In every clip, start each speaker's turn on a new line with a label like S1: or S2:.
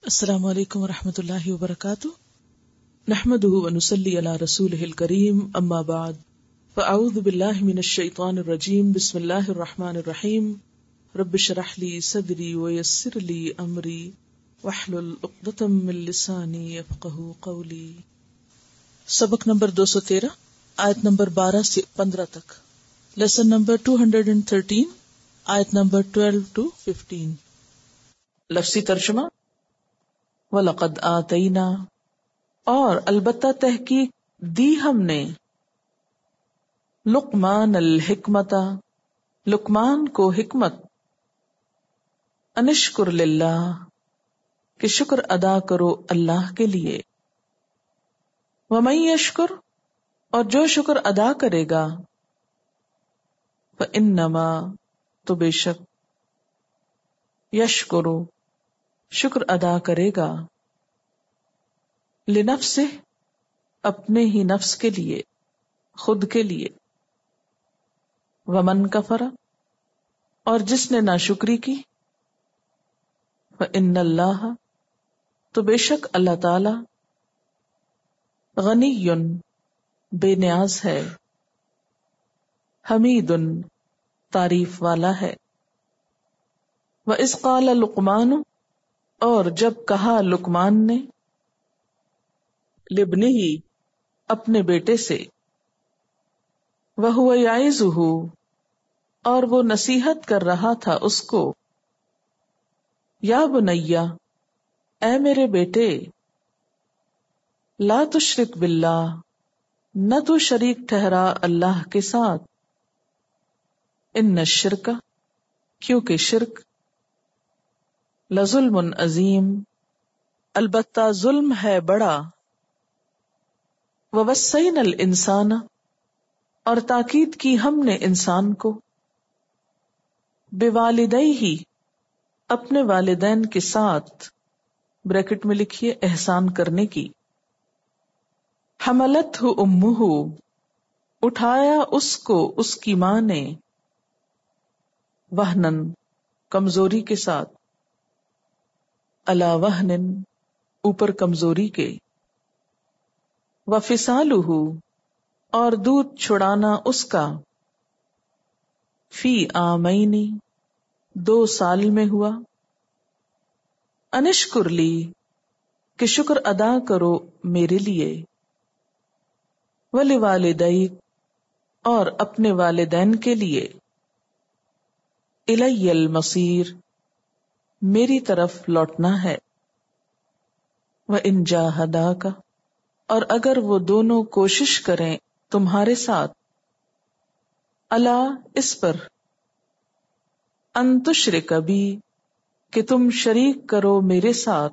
S1: السلام علیکم ورحمۃ اللہ وبرکاتہ، نحمده ونصلی علی رسولہ الکریم، اما بعد فاعوذ باللہ من الشیطان الرجیم، بسم اللہ الرحمن الرحیم، رب اشرح لی صدری ویسر لی امری واحلل عقدۃ من لسانی یفقہوا قولی۔ سبق نمبر 213، آیت نمبر 12 سے 15 تک، لیسن نمبر 213، آیت نمبر 12 to 15۔ لفظی ترجمہ: وَلَقَدْ آتَيْنَا، اور البتہ تحقیق دی ہم نے، لقمان الحکمت، لقمان کو حکمت، انشکر للہ، کہ شکر ادا کرو اللہ کے لیے، وَمَن یشکر، اور جو شکر ادا کرے گا، فَإِنَّمَا، تو بے شک، یشکر، شکر ادا کرے گا، لنفسہ، اپنے ہی نفس کے لیے، خود کے لیے، ومن کفر، اور جس نے ناشکری کی، فإن اللہ، تو بے شک اللہ تعالی، غنی، بے نیاز ہے، حمید، تعریف والا ہے، وَإِذْ قَالَ لُقْمَانُ، اور جب کہا لقمان نے، لابنہ، اپنے بیٹے سے، وَهُوَ يَعِظُهُ، اور وہ نصیحت کر رہا تھا اس کو، یا بنیا، اے میرے بیٹے، لا تشرک باللہ، نہ تو شریک ٹھہرا اللہ کے ساتھ، ان الشرک، کیونکہ شرک، لظلم عظیم، البتہ ظلم ہے بڑا، ووصینا الانسان، اور تاکید کی ہم نے انسان کو، بوالدیہ، اپنے والدین کے ساتھ، بریکٹ میں لکھیے احسان کرنے کی، حملتہ امہ، اٹھایا اس کو اس کی ماں نے، وہنن، کمزوری کے ساتھ، علی وہن، اوپر کمزوری کے، وفصالہ، اور دودھ چھڑانا اس کا، فی عامین، 2 سال میں ہوا، انشکر لی، کہ شکر ادا کرو میرے لیے، ولوالدیک، اور اپنے والدین کے لیے، الی المصیر، میری طرف لوٹنا ہے، وَإِن جَاهَدَاكَ، اور اگر وہ دونوں کوشش کریں تمہارے ساتھ، اللہ، اس پر، ان تشرک بی، کہ تم شریک کرو میرے ساتھ،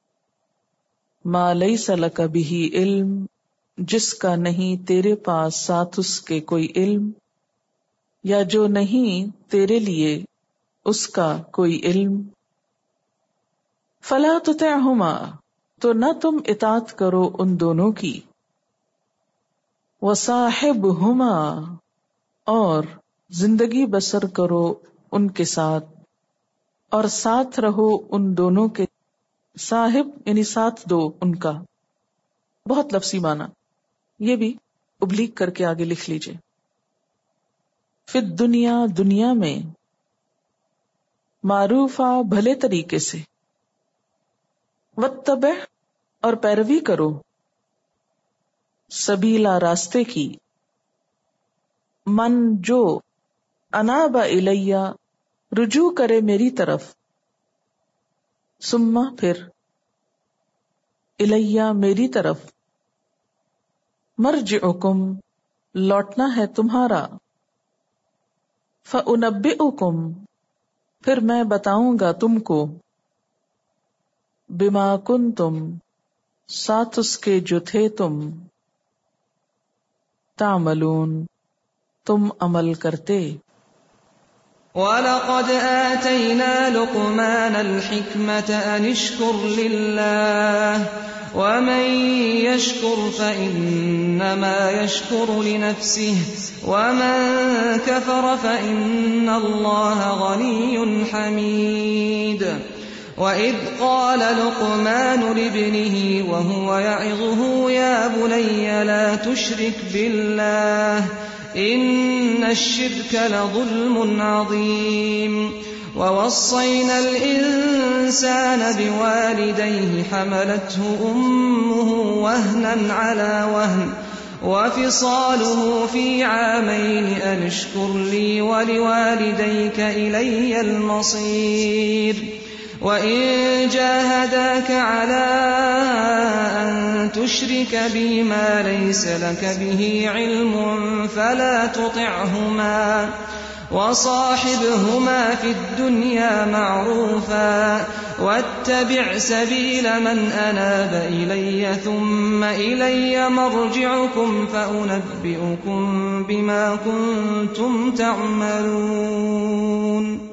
S1: ما لیس لک بہ علم، جس کا نہیں تیرے پاس ساتھ اس کے کوئی علم، یا جو نہیں تیرے لیے اس کا کوئی علم، فلا تطعہما، تو نہ تم اطاعت کرو ان دونوں کی، وصاحبہما، اور زندگی بسر کرو ان کے ساتھ، اور ساتھ رہو ان دونوں کے، صاحب یعنی ساتھ دو ان کا، بہت لفظی معنی، یہ بھی ابلیغ کر کے آگے لکھ لیجئے، فی الدنیا، دنیا میں، معروفہ، بھلے طریقے سے، واتبع، اور پیروی کرو، سبیلا، راستے کی، من، جو، اناب الیہ، رجوع کرے میری طرف، ثم، پھر، الیہ، میری طرف، مرجعکم، لوٹنا ہے تمہارا، فانبئکم، پھر میں بتاؤں گا تم کو، بما کنتم، ساتھ اس کے جو تھے تم، تعملون، تم عمل کرتے۔
S2: وَلَقَدْ آتَيْنَا لُقْمَانَ الْحِكْمَةَ أَنِ اشْكُرْ لِلَّهِ وَمَن يَشْكُرْ فَإِنَّمَا يَشْكُرُ لِنَفْسِهِ وَمَن كَفَرَ فَإِنَّ اللَّهَ غَنِيٌّ حَمِيدٌ۔ وَإِذْ قَالَ لُقْمَانُ لِابْنِهِ وَهُوَ يَعِظُهُ يَا بُنَيَّ لَا تُشْرِكْ بِاللَّهِ إِنَّ الشِّرْكَ لَظُلْمٌ عَظِيمٌ وَوَصَّيْنَا الْإِنسَانَ بِوَالِدَيْهِ حَمَلَتْهُ أُمُّهُ وَهْنًا عَلَى وَهْنٍ وَفِصَالُهُ فِي عَامَيْنِ أَنِ اشْكُرْ لِي وَلِوَالِدَيْكَ إِلَيَّ الْمَصِيرُ وَإِن جَاهَدَاكَ عَلَىٰ أَن تُشْرِكَ بِي مَا لَيْسَ لَكَ بِهِ عِلْمٌ فَلَا تُطِعْهُمَا وَصَاحِبْهُمَا فِي الدُّنْيَا مَعْرُوفًا وَاتَّبِعْ سَبِيلَ مَنْ أَنَابَ إِلَيَّ ثُمَّ إِلَيَّ مَرْجِعُكُمْ فَأُنَبِّئُكُم بِمَا كُنتُمْ تَعْمَلُونَ